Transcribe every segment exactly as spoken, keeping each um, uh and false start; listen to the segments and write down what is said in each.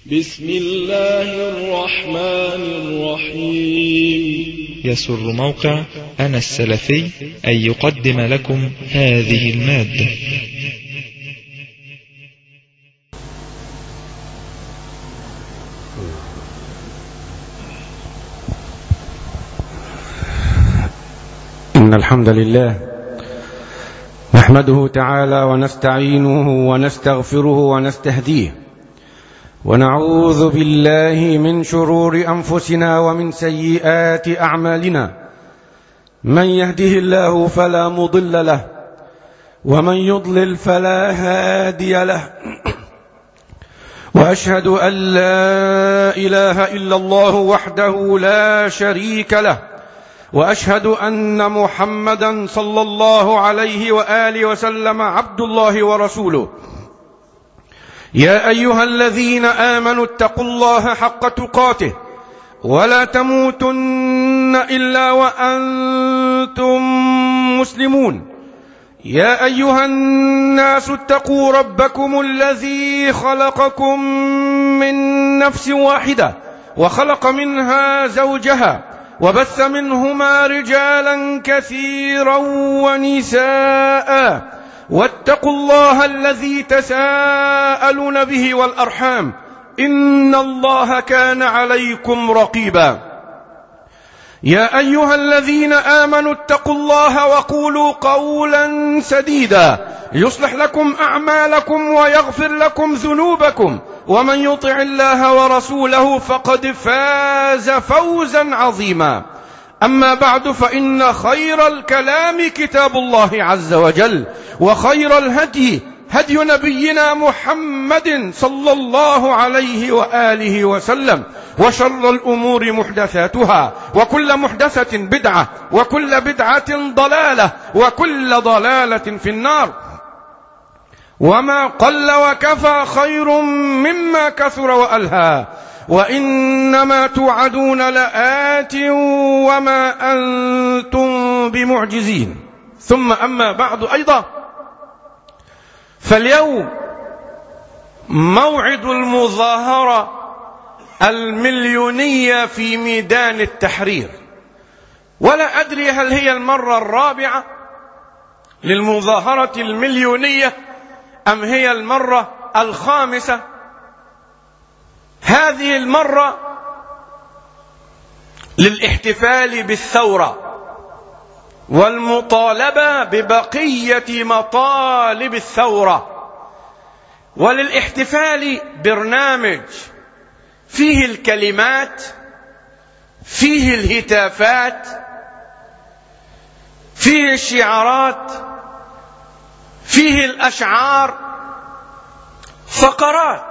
بسم الله الرحمن الرحيم. يسر موقع أنا السلفي أن يقدم لكم هذه المادة. إن الحمد لله نحمده تعالى ونستعينه ونستغفره ونستهديه، ونعوذ بالله من شرور أنفسنا ومن سيئات أعمالنا. من يهده الله فلا مضل له، ومن يضلل فلا هادي له. وأشهد أن لا إله إلا الله وحده لا شريك له، وأشهد أن محمدا صلى الله عليه وآله وسلم عبد الله ورسوله. يا أيها الذين آمنوا اتقوا الله حق تقاته ولا تموتن إلا وأنتم مسلمون. يا أيها الناس اتقوا ربكم الذي خلقكم من نفس واحدة وخلق منها زوجها وبث منهما رجالا كثيرا ونساء، واتقوا الله الذي تساءلون به والأرحام، إن الله كان عليكم رقيبا. يا أيها الذين آمنوا اتقوا الله وقولوا قولا سديدا يصلح لكم أعمالكم ويغفر لكم ذنوبكم، ومن يطع الله ورسوله فقد فاز فوزا عظيما. أما بعد، فإن خير الكلام كتاب الله عز وجل، وخير الهدي هدي نبينا محمد صلى الله عليه وآله وسلم، وشر الأمور محدثاتها، وكل محدثة بدعة، وكل بدعة ضلالة، وكل ضلالة في النار. وما قل وكفى خير مما كثر وألهى، وإنما توعدون لآت وما أنتم بمعجزين. ثم أما بعد، أيضا فاليوم موعد المظاهرة المليونية في ميدان التحرير، ولا أدري هل هي المرة الرابعة للمظاهرة المليونية أم هي المرة الخامسة. هذه المرة للاحتفال بالثورة والمطالبة ببقية مطالب الثورة، وللاحتفال برنامج فيه الكلمات، فيه الهتافات، فيه الشعارات، فيه الأشعار، فقرات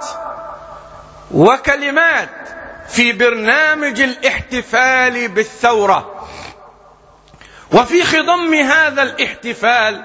وكلمات في برنامج الاحتفال بالثورة. وفي خضم هذا الاحتفال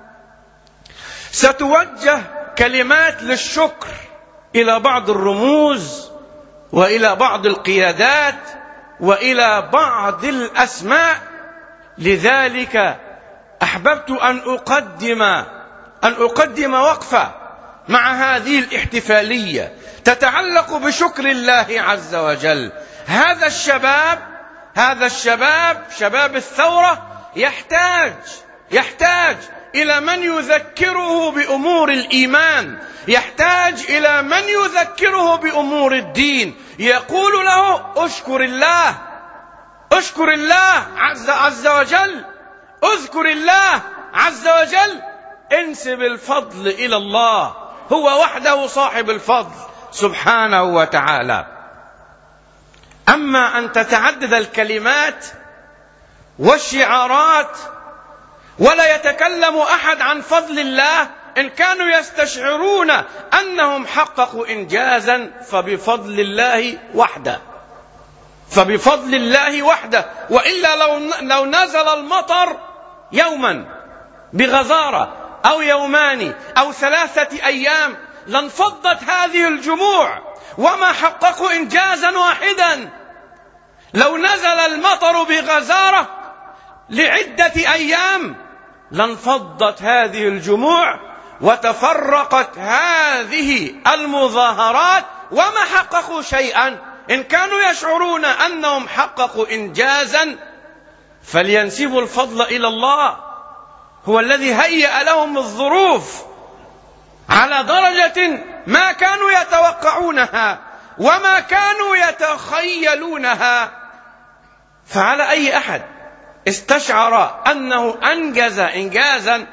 ستوجه كلمات للشكر إلى بعض الرموز وإلى بعض القيادات وإلى بعض الأسماء. لذلك أحببت أن أقدم أن أقدم وقفة مع هذه الاحتفالية تتعلق بشكر الله عز وجل. هذا الشباب هذا الشباب شباب الثورة يحتاج يحتاج إلى من يذكره بأمور الإيمان، يحتاج إلى من يذكره بأمور الدين، يقول له اشكر الله، اشكر الله عز, عز وجل، اذكر الله عز وجل، انسب الفضل إلى الله، هو وحده صاحب الفضل سبحانه وتعالى. أما أن تتعدد الكلمات والشعارات ولا يتكلم أحد عن فضل الله، إن كانوا يستشعرون أنهم حققوا إنجازا فبفضل الله وحده، فبفضل الله وحده. وإلا لو, لو نزل المطر يوما بغزارة أو يومان أو ثلاثة أيام لانفضت هذه الجموع وما حققوا إنجازا واحدا. لو نزل المطر بغزارة لعدة أيام لانفضت هذه الجموع وتفرقت هذه المظاهرات وما حققوا شيئا. إن كانوا يشعرون أنهم حققوا إنجازا فلينسبوا الفضل إلى الله، هو الذي هيأ لهم الظروف على درجة ما كانوا يتوقعونها وما كانوا يتخيلونها. فعلى أي أحد استشعر أنه أنجز إنجازا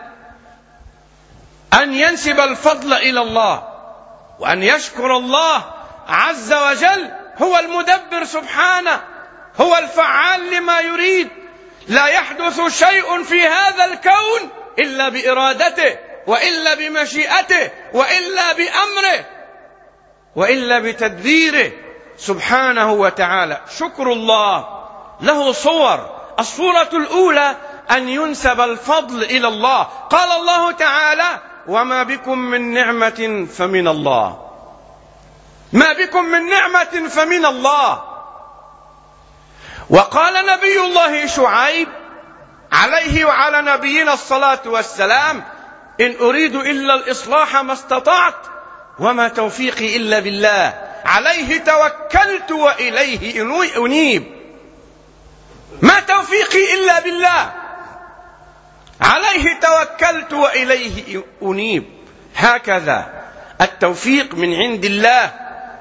أن ينسب الفضل إلى الله وأن يشكر الله عز وجل. هو المدبر سبحانه، هو الفعال لما يريد. لا يحدث شيء في هذا الكون إلا بإرادته وإلا بمشيئته وإلا بأمره وإلا بتدبيره سبحانه وتعالى. شكر الله له صور. الصورة الأولى أن ينسب الفضل إلى الله. قال الله تعالى: وما بكم من نعمة فمن الله. ما بكم من نعمة فمن الله. وقال نبي الله شعيب عليه وعلى نبينا الصلاة والسلام: إن أريد إلا الإصلاح ما استطعت وما توفيقي إلا بالله عليه توكلت وإليه أنيب. ما توفيقي إلا بالله عليه توكلت وإليه أنيب. هكذا التوفيق من عند الله،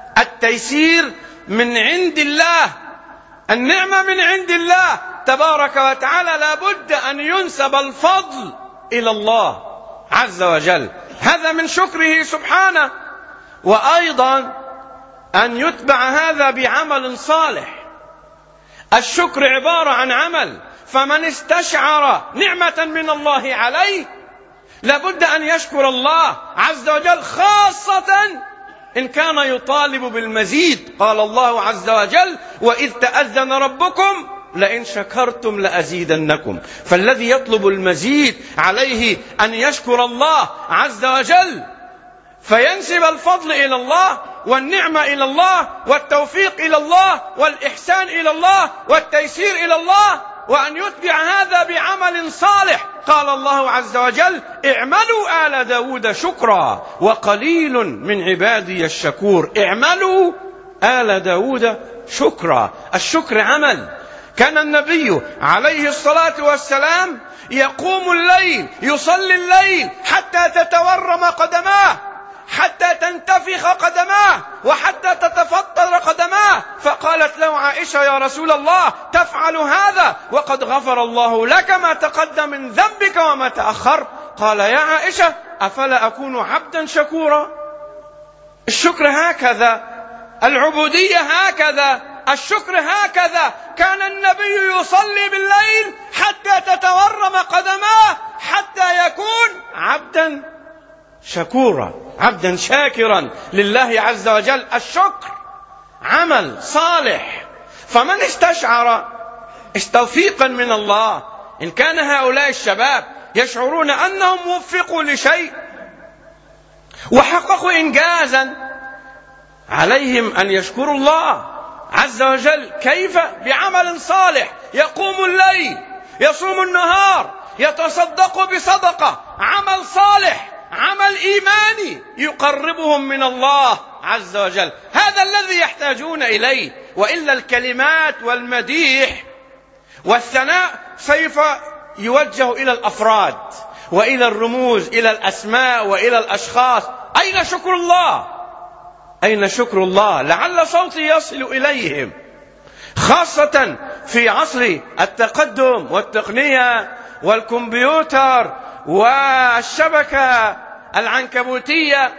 التيسير من عند الله، النعمة من عند الله تبارك وتعالى. لا بد أن ينسب الفضل إلى الله عز وجل، هذا من شكره سبحانه. وأيضا أن يتبع هذا بعمل صالح. الشكر عبارة عن عمل، فمن استشعر نعمة من الله عليه لابد أن يشكر الله عز وجل، خاصة إن كان يطالب بالمزيد. قال الله عز وجل: وإذ تأذن ربكم لئن شكرتم لأزيدنكم. فالذي يطلب المزيد عليه أن يشكر الله عز وجل، فينسب الفضل إلى الله والنعمة إلى الله والتوفيق إلى الله والإحسان إلى الله والتيسير إلى الله، وأن يتبع هذا بعمل صالح. قال الله عز وجل: اعملوا آل داود شكرا وقليل من عبادي الشكور. اعملوا آل داود شكرا. الشكر عمل. كان النبي عليه الصلاة والسلام يقوم الليل، يصلي الليل حتى تتورم قدماه، حتى تنتفخ قدماه، وحتى تتفطر قدماه. فقالت له عائشة: يا رسول الله تفعل هذا وقد غفر الله لك ما تقدم من ذنبك وما تأخر؟ قال: يا عائشة أفلا أكون عبدا شكورا؟ الشكر هكذا، العبودية هكذا، الشكر هكذا. كان النبي يصلي بالليل حتى تتورم قدماه حتى يكون عبدا شكورا، عبدا شاكرا لله عز وجل. الشكر عمل صالح. فمن استشعر توفيقا من الله، إن كان هؤلاء الشباب يشعرون أنهم وفقوا لشيء وحققوا إنجازا، عليهم أن يشكروا الله عز وجل. كيف؟ بعمل صالح. يقوم الليل، يصوم النهار، يتصدق بصدقة. عمل صالح، عمل إيماني يقربهم من الله عز وجل. هذا الذي يحتاجون إليه. وإلا الكلمات والمديح والثناء سيف يوجه إلى الأفراد وإلى الرموز، إلى الأسماء وإلى الأشخاص. أين شكر الله؟ أين شكر الله؟ لعل صوتي يصل إليهم، خاصة في عصر التقدم والتقنية والكمبيوتر والشبكة العنكبوتية.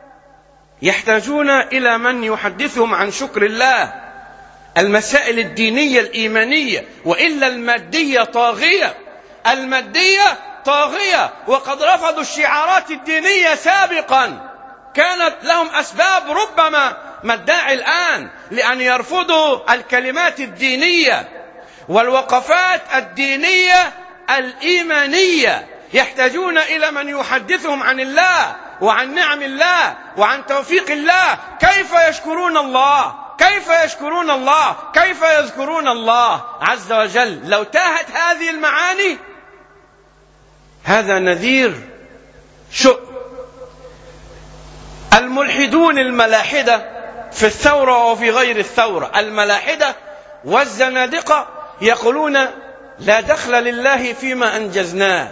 يحتاجون إلى من يحدثهم عن شكر الله، المسائل الدينية الإيمانية. وإلا المادية طاغية، المادية طاغية. وقد رفضوا الشعارات الدينية سابقا، كانت لهم أسباب ربما ما الداعي الآن لأن يرفضوا الكلمات الدينية والوقفات الدينية الإيمانية. يحتاجون إلى من يحدثهم عن الله وعن نعم الله وعن توفيق الله. كيف يشكرون الله؟ كيف يشكرون الله؟ كيف يذكرون الله عز وجل؟ لو تاهت هذه المعاني هذا نذير شؤم. الملحدون الملاحدة في الثورة وفي غير الثورة. الملاحدة والزنادقة يقولون لا دخل لله فيما أنجزناه،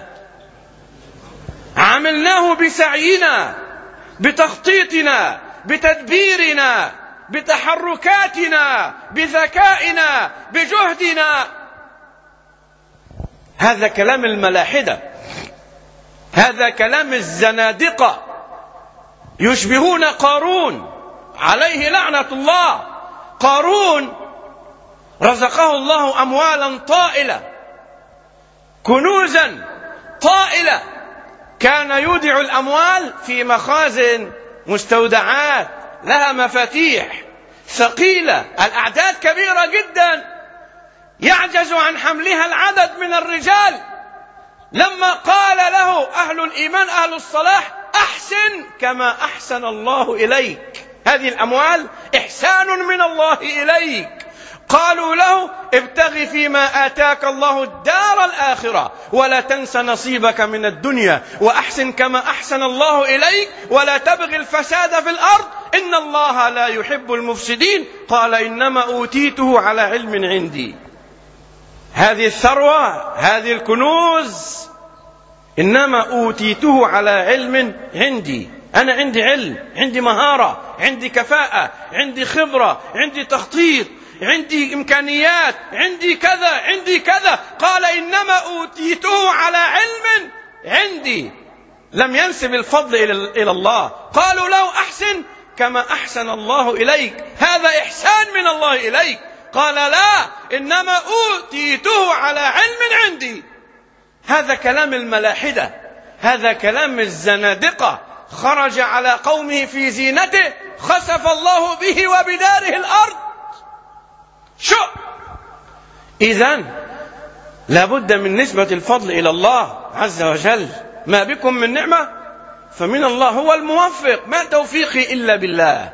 عملناه بسعينا، بتخطيطنا، بتدبيرنا، بتحركاتنا، بذكائنا، بجهدنا. هذا كلام الملاحدة، هذا كلام الزنادقة. يشبهون قارون عليه لعنة الله. قارون رزقه الله أموالا طائلة، كنوزا طائلة، كان يودع الأموال في مخازن، مستودعات لها مفاتيح ثقيلة، الأعداد كبيرة جدا، يعجز عن حملها العدد من الرجال. لما قال له أهل الإيمان أهل الصلاح أحسن كما أحسن الله إليك، هذه الأموال إحسان من الله إليك، قالوا له ابتغ فيما آتاك الله الدار الآخرة ولا تنس نصيبك من الدنيا وأحسن كما أحسن الله إليك ولا تبغ الفساد في الأرض إن الله لا يحب المفسدين. قال إنما أوتيته على علم عندي. هذه الثروة، هذه الكنوز، إنما أوتيته على علم عندي. أنا عندي علم، عندي مهارة، عندي كفاءة، عندي خبرة، عندي تخطيط، عندي إمكانيات، عندي كذا، عندي كذا. قال إنما أوتيته على علم عندي. لم ينسب الفضل إلى الله. قالوا له أحسن كما أحسن الله إليك، هذا إحسان من الله إليك. قال لا، إنما أوتيته على علم عندي. هذا كلام الملاحدة، هذا كلام الزنادقة. خرج على قومه في زينته خسف الله به وبداره الأرض. شو إذن لابد من نسبة الفضل إلى الله عز وجل. ما بكم من نعمة فمن الله، هو الموفق، ما توفيقي إلا بالله.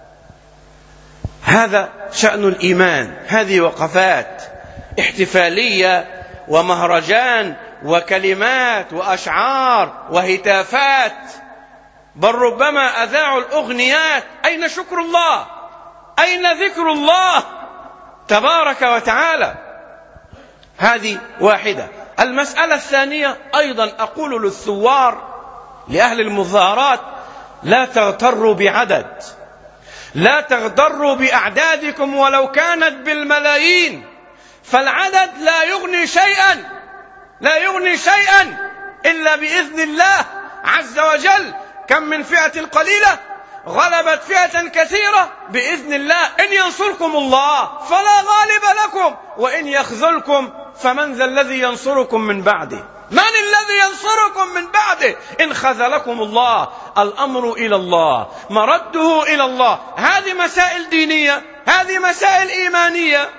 هذا شأن الإيمان. هذه وقفات احتفالية ومهرجان وكلمات وأشعار وهتافات، بل ربما أذاعوا الأغنيات. أين شكر الله؟ أين ذكر الله تبارك وتعالى؟ هذه واحدة. المسألة الثانية أيضا أقول للثوار، لأهل المظاهرات، لا تغتروا بعدد، لا تغتروا بأعدادكم ولو كانت بالملايين، فالعدد لا يغني شيئا، لا يغني شيئا إلا بإذن الله عز وجل. كم من فئة قليلة غلبت فئة كثيرة بإذن الله. إن ينصركم الله فلا غالب لكم وإن يخذلكم فمن ذا الذي ينصركم من بعده؟ من الذي ينصركم من بعده إن خذلكم الله؟ الأمر إلى الله، مرده إلى الله. هذه مسائل دينية، هذه مسائل إيمانية،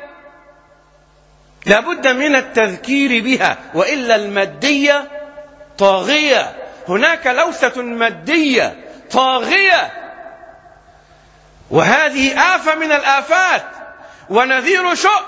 لابد من التذكير بها، وإلا المادية طاغية. هناك لوثة مادية طاغية، وهذه آفة من الآفات ونذير شؤم.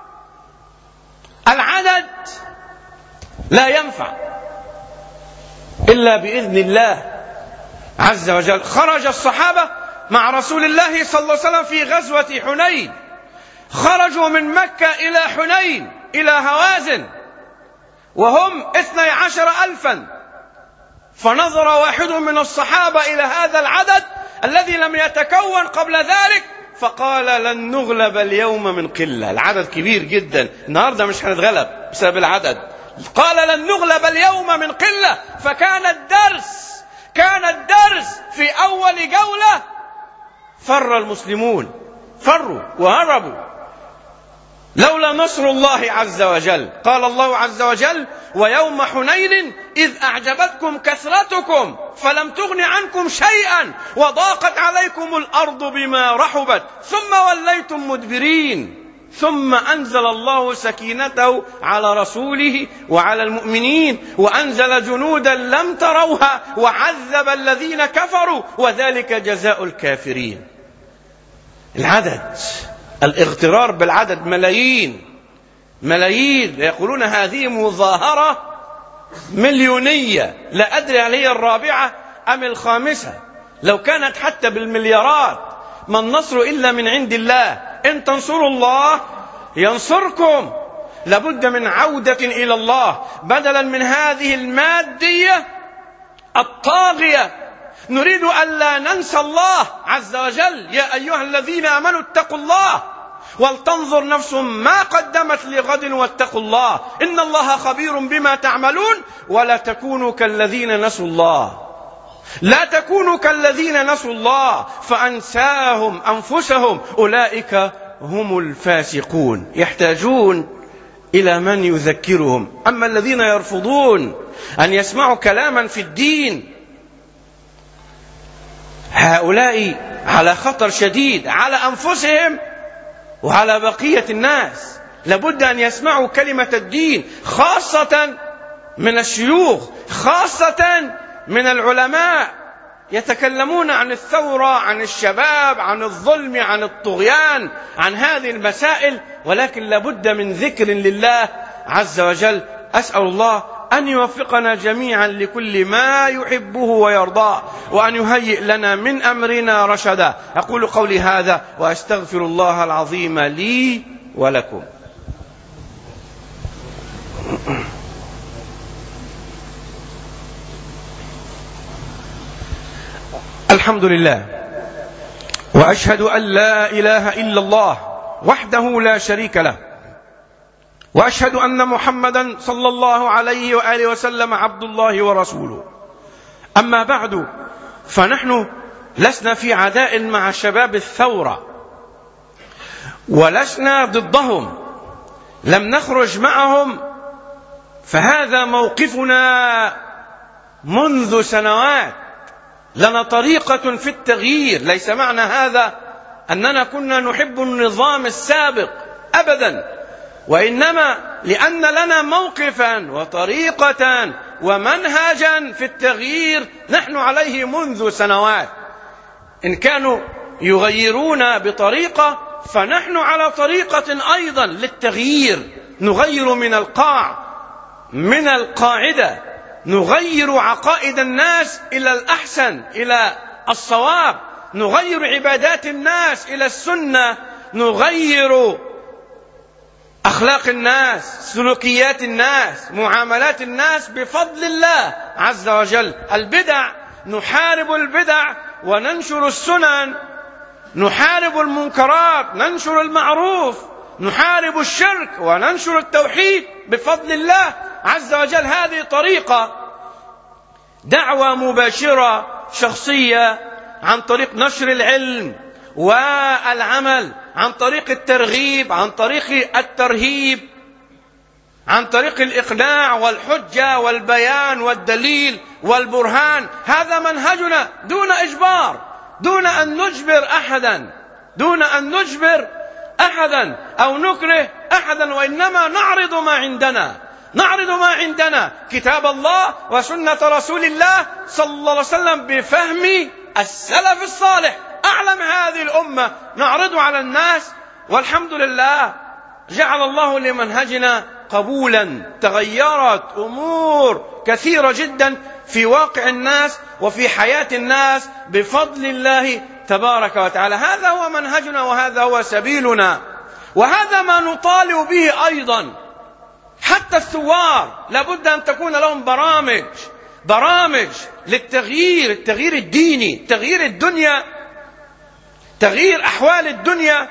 العدد لا ينفع إلا بإذن الله عز وجل. خرج الصحابة مع رسول الله صلى الله عليه وسلم في غزوة حنين، خرجوا من مكة إلى حنين إلى هوازن وهم اثني عشر ألفا. فنظر واحد من الصحابة إلى هذا العدد الذي لم يتكون قبل ذلك فقال لن نغلب اليوم من قلة. العدد كبير جدا، النهاردة مش هنتغلب بسبب العدد. قال لن نغلب اليوم من قلة. فكان الدرس كان الدرس في أول جولة فر المسلمون، فروا وهربوا لولا نصر الله عز وجل. قال الله عز وجل ويوم حنين إذ أعجبتكم كثرتكم فلم تغن عنكم شيئا وضاقت عليكم الأرض بما رحبت ثم وليتم مدبرين ثم أنزل الله سكينته على رسوله وعلى المؤمنين وأنزل جنودا لم تروها وعذب الذين كفروا وذلك جزاء الكافرين. العدد، الاغترار بالعدد، ملايين ملايين. يقولون هذه مظاهرة مليونية، لا أدري هل هي الرابعة أم الخامسة. لو كانت حتى بالمليارات ما النصر إلا من عند الله، إن تنصروا الله ينصركم. لابد من عودة إلى الله بدلا من هذه المادية الطاغية. نريد ألا ننسى الله عز وجل. يا أيها الذين آمنوا اتقوا الله ولتنظر نفس ما قدمت لغد واتقوا الله إن الله خبير بما تعملون ولا تكونوا كالذين نسوا الله. لا تكونوا كالذين نسوا الله فأنساهم أنفسهم أولئك هم الفاسقون. يحتاجون إلى من يذكرهم. أما الذين يرفضون أن يسمعوا كلاما في الدين هؤلاء على خطر شديد على أنفسهم وعلى بقية الناس. لابد أن يسمعوا كلمة الدين، خاصة من الشيوخ، خاصة من العلماء. يتكلمون عن الثورة، عن الشباب، عن الظلم، عن الطغيان، عن هذه المسائل، ولكن لابد من ذكر لله عز وجل. أسأل الله أن يوفقنا جميعا لكل ما يحبه ويرضاه، وأن يهيئ لنا من أمرنا رشدا. أقول قولي هذا وأستغفر الله العظيم لي ولكم. الحمد لله، وأشهد أن لا إله إلا الله وحده لا شريك له، وأشهد أن محمدا صلى الله عليه وآله وسلم عبد الله ورسوله. أما بعد، فنحن لسنا في عداء مع شباب الثورة ولسنا ضدهم، لم نخرج معهم، فهذا موقفنا منذ سنوات. لنا طريقة في التغيير. ليس معنى هذا أننا كنا نحب النظام السابق أبدا، وإنما لأن لنا موقفا وطريقة ومنهجا في التغيير نحن عليه منذ سنوات. إن كانوا يغيرون بطريقة فنحن على طريقة أيضا للتغيير. نغير من القاع، من القاعدة، نغير عقائد الناس إلى الأحسن، إلى الصواب، نغير عبادات الناس إلى السنة، نغير أخلاق الناس، سلوكيات الناس، معاملات الناس بفضل الله عز وجل. البدع، نحارب البدع وننشر السنن، نحارب المنكرات ننشر المعروف، نحارب الشرك وننشر التوحيد بفضل الله عز وجل. هذه طريقة دعوة مباشرة شخصية عن طريق نشر العلم والعمل، عن طريق الترغيب، عن طريق الترهيب، عن طريق الإقناع والحجة والبيان والدليل والبرهان. هذا منهجنا دون إجبار، دون أن نجبر أحدا، دون أن نجبر أحدا أو نكره أحدا، وإنما نعرض ما عندنا، نعرض ما عندنا كتاب الله وسنة رسول الله صلى الله عليه وسلم بفهم السلف الصالح أعلم هذه الأمة، نعرض على الناس. والحمد لله جعل الله لمنهجنا قبولا. تغيرت أمور كثيرة جدا في واقع الناس وفي حياة الناس بفضل الله تبارك وتعالى. هذا هو منهجنا وهذا هو سبيلنا، وهذا ما نطالب به أيضا. حتى الثوار لابد أن تكون لهم برامج، برامج للتغيير، التغيير الديني، تغيير الدنيا، تغيير أحوال الدنيا.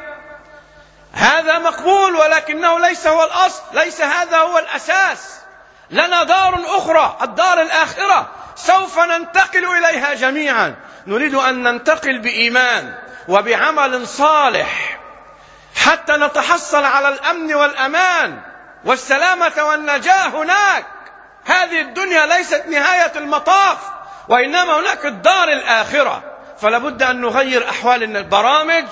هذا مقبول، ولكنه ليس هو الأصل، ليس هذا هو الأساس. لنا دار أخرى، الدار الآخرة، سوف ننتقل إليها جميعا. نريد أن ننتقل بإيمان وبعمل صالح حتى نتحصل على الأمن والأمان والسلامة والنجاة هناك. هذه الدنيا ليست نهاية المطاف، وإنما هناك الدار الآخرة. فلا بد أن نغير أحوال البرامج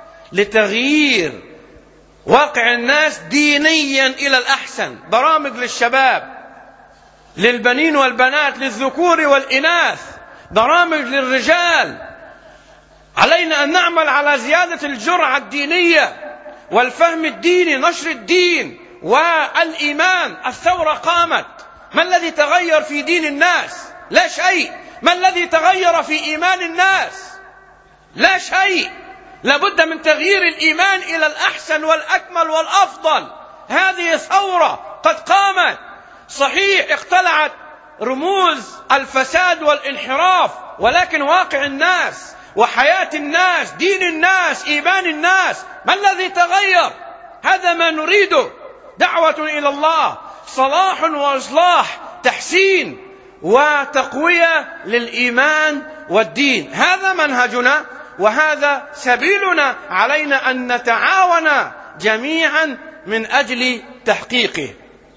لتغيير واقع الناس دينيا إلى الأحسن. برامج للشباب، للبنين والبنات، للذكور والإناث، برامج للرجال. علينا أن نعمل على زيادة الجرعة الدينية والفهم الديني، نشر الدين والإيمان. الثورة قامت، ما الذي تغير في دين الناس؟ لا شيء. ما الذي تغير في إيمان الناس؟ لا شيء. لابد من تغيير الإيمان إلى الأحسن والأكمل والأفضل. هذه ثورة قد قامت، صحيح اقتلعت رموز الفساد والانحراف، ولكن واقع الناس وحياة الناس، دين الناس، إيمان الناس، ما الذي تغير؟ هذا ما نريده، دعوة إلى الله، صلاح وإصلاح، تحسين وتقوية للإيمان والدين. هذا منهجنا وهذا سبيلنا، علينا أن نتعاون جميعا من أجل تحقيقه.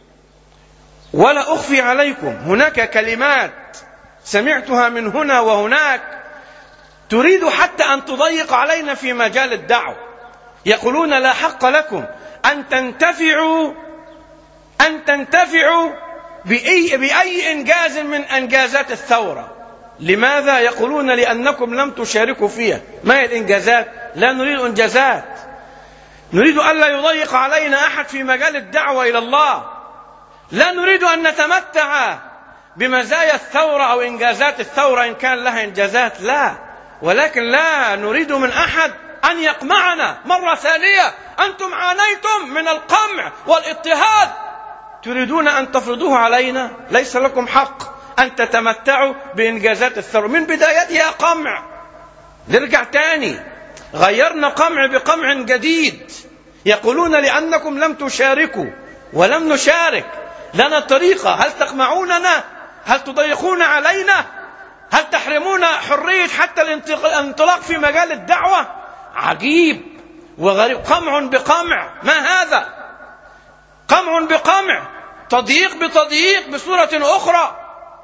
ولا أخفي عليكم، هناك كلمات سمعتها من هنا وهناك تريد حتى أن تضيق علينا في مجال الدعوة. يقولون لا حق لكم أن تنتفعوا أن تنتفعوا بأي, بأي إنجاز من إنجازات الثورة. لماذا؟ يقولون لأنكم لم تشاركوا فيها. ما هي الإنجازات؟ لا نريد إنجازات، نريد أن لا يضيق علينا أحد في مجال الدعوة إلى الله. لا نريد أن نتمتع بمزايا الثورة أو إنجازات الثورة إن كان لها إنجازات، لا، ولكن لا نريد من أحد أن يقمعنا مرة ثانية. أنتم عانيتم من القمع والاضطهاد، تريدون أن تفرضوه علينا؟ ليس لكم حق أن تتمتعوا بإنجازات الثورة من بدايتها قمع. نرجع تاني، غيرنا قمع بقمع جديد. يقولون لأنكم لم تشاركوا، ولم نشارك، لنا طريقة. هل تقمعوننا؟ هل تضيقون علينا؟ هل تحرمون حرية حتى الانطلاق في مجال الدعوة؟ عجيب وغريب. قمع بقمع، ما هذا؟ قمع بقمع، تضييق بتضييق بصورة أخرى.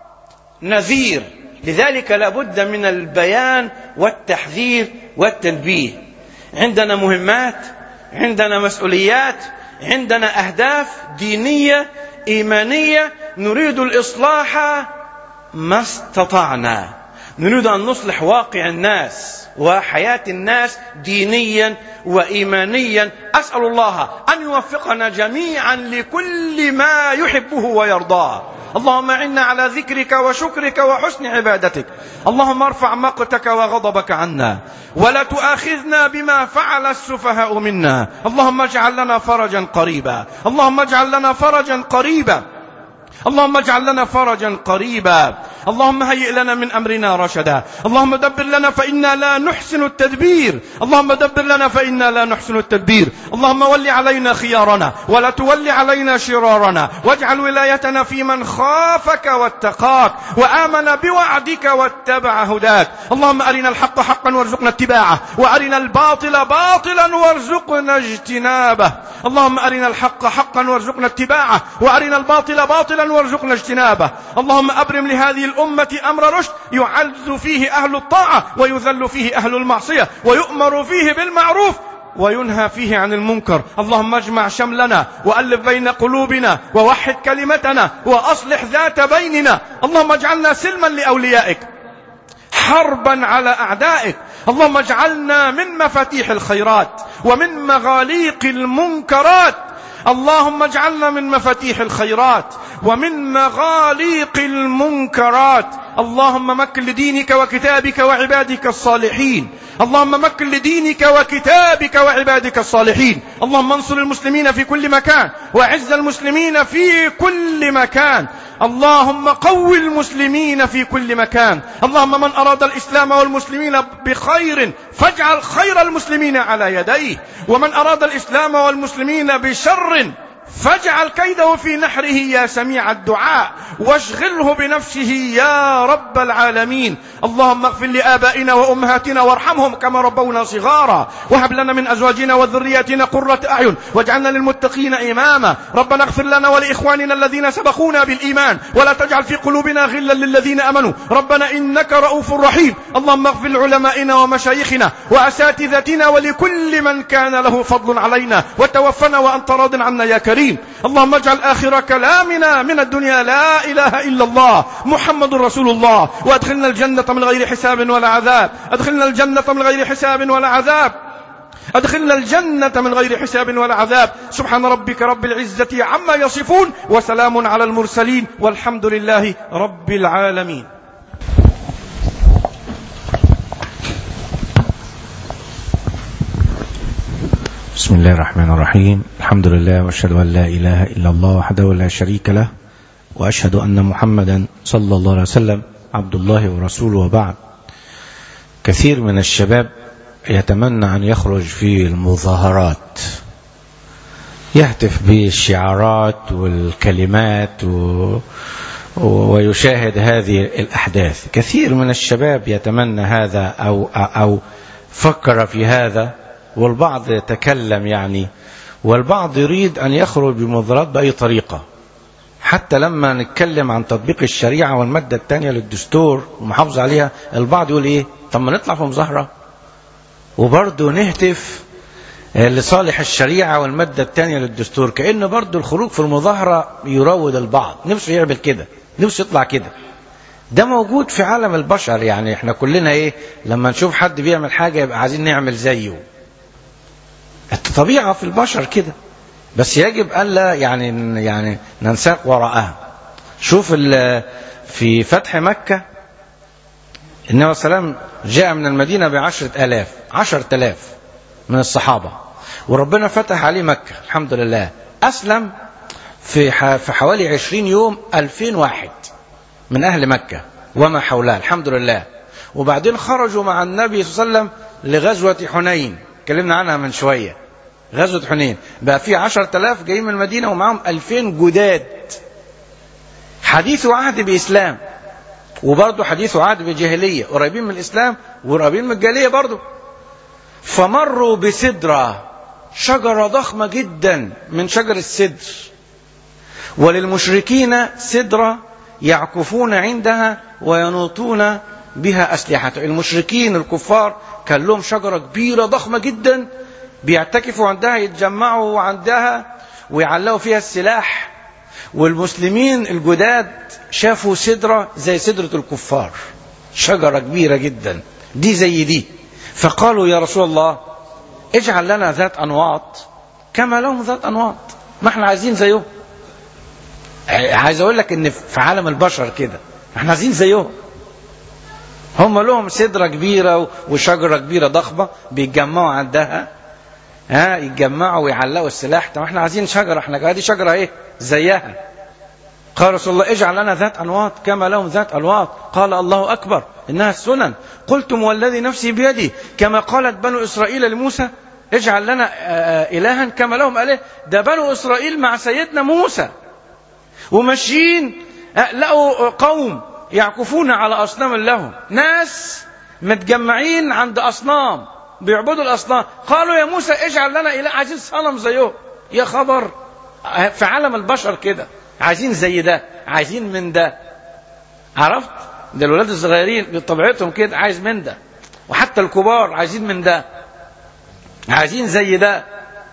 نذير. لذلك لابد من البيان والتحذير والتنبيه. عندنا مهمات، عندنا مسؤوليات، عندنا أهداف دينية إيمانية، نريد الإصلاح ما استطعنا. نريد أن نصلح واقع الناس وحياة الناس دينيا وإيمانيا. أسأل الله أن يوفقنا جميعا لكل ما يحبه ويرضاه. اللهم إنا على ذكرك وشكرك وحسن عبادتك. اللهم ارفع مقتك وغضبك عنا، ولا تؤاخذنا بما فعل السفهاء منا. اللهم اجعل لنا فرجا قريبا، اللهم اجعل لنا فرجا قريبا، اللهم اجعل لنا فرجا قريبا. اللهم هيئ لنا من أمرنا رشدا. اللهم دبر لنا فإنا لا نحسن التدبير، اللهم دبر لنا فإنا لا نحسن التدبير. اللهم ول علينا خيارنا ولا تول علينا شرارنا، واجعل ولايتنا في من خافك واتقاك وآمن بوعدك واتبع هداك. اللهم أرنا الحق حقا وارزقنا اتباعه، وأرنا الباطل باطلا وارزقنا اجتنابه. اللهم أرنا الحق حقا وارزقنا اتباعه، وأرنا الباطل باطلا وارزقنا اجتنابه. اللهم أبرم لهذه الأمة أمر رشد يعز فيه أهل الطاعة ويذل فيه أهل المعصية، ويؤمر فيه بالمعروف وينهى فيه عن المنكر. اللهم اجمع شملنا وألف بين قلوبنا ووحد كلمتنا وأصلح ذات بيننا. اللهم اجعلنا سلما لأوليائك، حربا على أعدائك. اللهم اجعلنا من مفاتيح الخيرات ومن مغاليق المنكرات. اللهم اجعلنا من مفاتيح الخيرات ومن مغاليق المنكرات. اللهم مكن لدينك وكتابك وعبادك الصالحين. اللهم مكن لدينك وكتابك وعبادك الصالحين. اللهم انصر المسلمين في كل مكان، وعز المسلمين في كل مكان. اللهم قوي المسلمين في كل مكان. اللهم من أراد الإسلام والمسلمين بخير فاجعل خير المسلمين على يديه، ومن أراد الإسلام والمسلمين بشر فاجعل كيده في نحره يا سميع الدعاء، واشغله بنفسه يا رب العالمين. اللهم اغفر لآبائنا وأمهاتنا وارحمهم كما ربونا صغارا، وهب لنا من أزواجنا وذرياتنا قرة أعين واجعلنا للمتقين إماما. ربنا اغفر لنا ولإخواننا الذين سبقونا بالإيمان، ولا تجعل في قلوبنا غلا للذين آمنوا ربنا إنك رؤوف رحيم. اللهم اغفر لعلمائنا ومشايخنا وأساتذتنا ولكل من كان له فضل علينا، وتوفنا وأنت راض عنا يا كريم. اللهم اجعل آخر كلامنا من الدنيا لا إله إلا الله محمد رسول الله، وادخلنا الجنة من غير حساب ولا عذاب. ادخلنا الجنة من غير حساب ولا عذاب. ادخلنا الجنة من غير حساب ولا عذاب. سبحان ربك رب العزة عما يصفون، وسلام على المرسلين، والحمد لله رب العالمين. بسم الله الرحمن الرحيم. الحمد لله وأشهد أن لا إله إلا الله وحده لا شريك له، وأشهد أن محمدا صلى الله عليه وسلم عبد الله ورسوله، وبعد. كثير من الشباب يتمنى أن يخرج في المظاهرات، يهتف بالشعارات والكلمات و... ويشاهد هذه الأحداث. كثير من الشباب يتمنى هذا أو أو فكر في هذا، والبعض يتكلم يعني، والبعض يريد أن يخرج بمظاهرات بأي طريقة. حتى لما نتكلم عن تطبيق الشريعة والمادة الثانية للدستور ومحافظة عليها، البعض يقول إيه؟ طب ما نطلع في مظاهرة وبرضه نهتف لصالح الشريعة والمادة الثانية للدستور، كأنه برضه الخروج في المظاهرة يروض البعض، نفسه يعمل كده، نفسه يطلع كده. ده موجود في عالم البشر، يعني احنا كلنا ايه لما نشوف حد بيعمل حاجة يبقى عايزين نعمل زيه. الطبيعة في البشر كده، بس يجب ألا يعني يعني ننساق وراءها. شوف في فتح مكة النبي صلى الله عليه وسلم جاء من المدينة بعشرة آلاف عشرة آلاف من الصحابة، وربنا فتح عليه مكة الحمد لله. أسلم في في حوالي عشرين يوم ألفين واحد من أهل مكة وما حولها الحمد لله. وبعدين خرجوا مع النبي صلى الله عليه وسلم لغزوة حنين، اتكلمنا عنها من شوية. غزوة حنين بقى في عشرة آلاف جايين من المدينة ومعهم ألفين جداد، حديث عهد بإسلام وبرضه حديث عهد بجاهلية، قريبين من الإسلام وقريبين من الجاهلية برضه. فمروا بسدرة، شجرة ضخمة جدا من شجر السدر، وللمشركين سدرة يعكفون عندها وينوطون بها أسلحة. المشركين الكفار كان لهم شجرة كبيرة ضخمة جدا بيعتكفوا عندها، يتجمعوا عندها ويعلقوا فيها السلاح. والمسلمين الجداد شافوا سدرة زي سدرة الكفار، شجرة كبيرة جدا دي زي دي، فقالوا يا رسول الله اجعل لنا ذات أنواط كما لهم ذات أنواط، ما احنا عايزين زيهم. عايز اقول لك ان في عالم البشر كده احنا عايزين زيهم. هم لهم سدرة كبيرة وشجرة كبيرة ضخمة بيتجمعوا عندها، ها يتجمعوا ويعلقوا السلاح. طب احنا عايزين شجرة، احنا دي شجرة ايه زيها. قال رسول الله اجعل لنا ذات أنواط كما لهم ذات أنواط. قال الله أكبر إنها السنن. قلتم والذي نفسي بيدي كما قالت بنو إسرائيل لموسى اجعل لنا إلها كما لهم إله. ده بنو إسرائيل مع سيدنا موسى وماشيين لقوا قوم يعكفون على أصنام لهم، ناس متجمعين عند أصنام بيعبدوا الأصنام. قالوا يا موسى اجعل لنا إله، عايزين صنم زيهم. يا خبر، في عالم البشر كده عايزين زي ده، عايزين من ده. عرفت؟ ده الولاد الصغيرين بطبيعتهم كده عايز من ده، وحتى الكبار عايزين من ده، عايزين زي ده.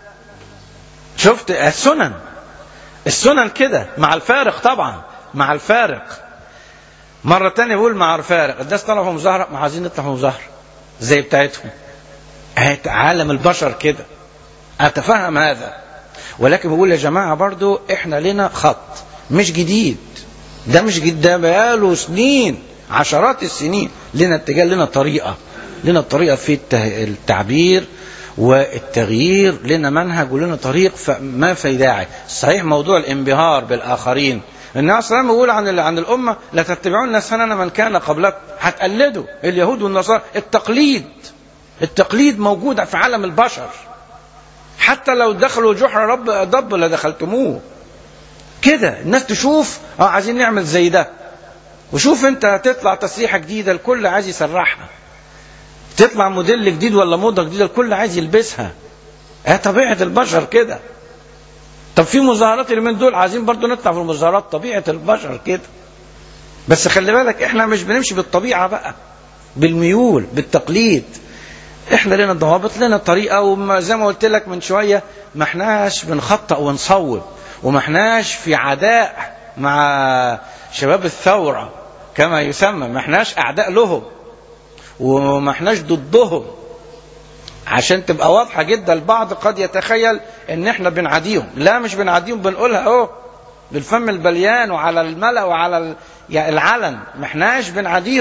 شفت السنن، السنن كده مع الفارق طبعا، مع الفارق. مرة تانية بقول مع الفارق، الناس طلعوا في مظاهرة ما عايزين نطلع في مظاهرة زي بتاعتهم. عالم البشر كده، أتفهم هذا، ولكن بقول يا جماعة برضو احنا لنا خط مش جديد، ده مش جديد، ده بقاله سنين عشرات السنين لنا اتجاه، لنا طريقة، لنا طريقة في التعبير والتغيير، لنا منهج ولنا طريق، فما في داعي. صحيح موضوع الانبهار بالآخرين، النبي صلى الله عليه وسلم يقول عن عن الأمة لا تتبعون سنن من كان قبلكم، هتقلدوا اليهود والنصارى. التقليد، التقليد موجود في عالم البشر، حتى لو دخلوا جحر رب ضب لدخلتموه كده. الناس تشوف اه عايزين نعمل زي ده، وشوف انت تطلع تسريحه جديده الكل عايز يسرحها، تطلع موديل جديد ولا موضه جديده الكل عايز يلبسها. اه طبيعه البشر كده. طب في مظاهرات اليومين دول عايزين برضو نطلع في المظاهرات، طبيعه البشر كده. بس خلي بالك احنا مش بنمشي بالطبيعه بقى، بالميول، بالتقليد. احنا لنا ضوابط، لنا طريقه، وزي ما قلت لك من شويه ما احناش بنخطئ ونصوب، وما احناش في عداء مع شباب الثوره كما يسمى، ما احناش اعداء لهم وما احناش ضدهم، عشان تبقى واضحه جدا. البعض قد يتخيل ان احنا بنعاديهم، لا مش بنعاديهم، بنقولها اهو بالفم البليان وعلى الملأ وعلى العلن، ما احناش بنعاديهم،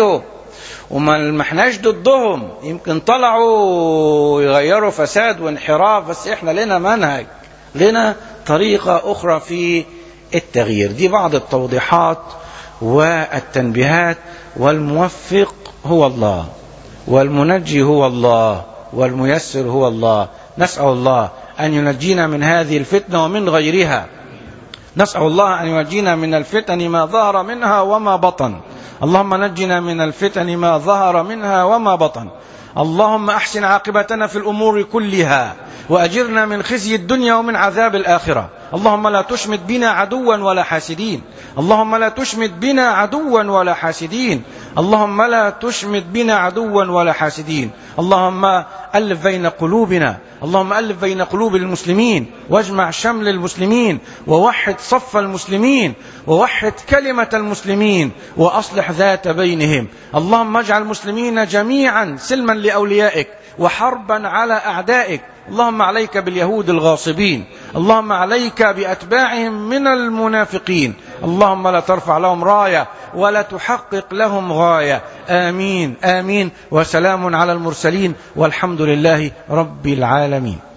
وما لمحناش ضدهم، يمكن طلعوا يغيروا فساد وانحراف، بس احنا لنا منهج، لنا طريقة أخرى في التغيير. دي بعض التوضيحات والتنبيهات. والموفق هو الله، والمنجي هو الله، والميسر هو الله. نسأل الله أن ينجينا من هذه الفتنة ومن غيرها. نسأل الله أن ينجينا من الفتن ما ظهر منها وما بطن. اللهم نجنا من الفتن ما ظهر منها وما بطن. اللهم أحسن عاقبتنا في الأمور كلها، وأجرنا من خزي الدنيا ومن عذاب الآخرة. اللهم لا تشمت بنا عدوا ولا حاسدين. اللهم لا تشمت بنا عدوا ولا حاسدين. اللهم لا تشمت بنا عدوا ولا حاسدين. اللهم ألف بين قلوبنا. اللهم ألف بين قلوب المسلمين، واجمع شمل المسلمين، ووحد صف المسلمين، ووحد كلمة المسلمين، وأصلح ذات بينهم. اللهم اجعل المسلمين جميعا سلما لأوليائك وحربا على أعدائك. اللهم عليك باليهود الغاصبين. اللهم عليك بأتباعهم من المنافقين. اللهم لا ترفع لهم راية ولا تحقق لهم غاية. آمين آمين. وسلام على المرسلين، والحمد لله رب العالمين.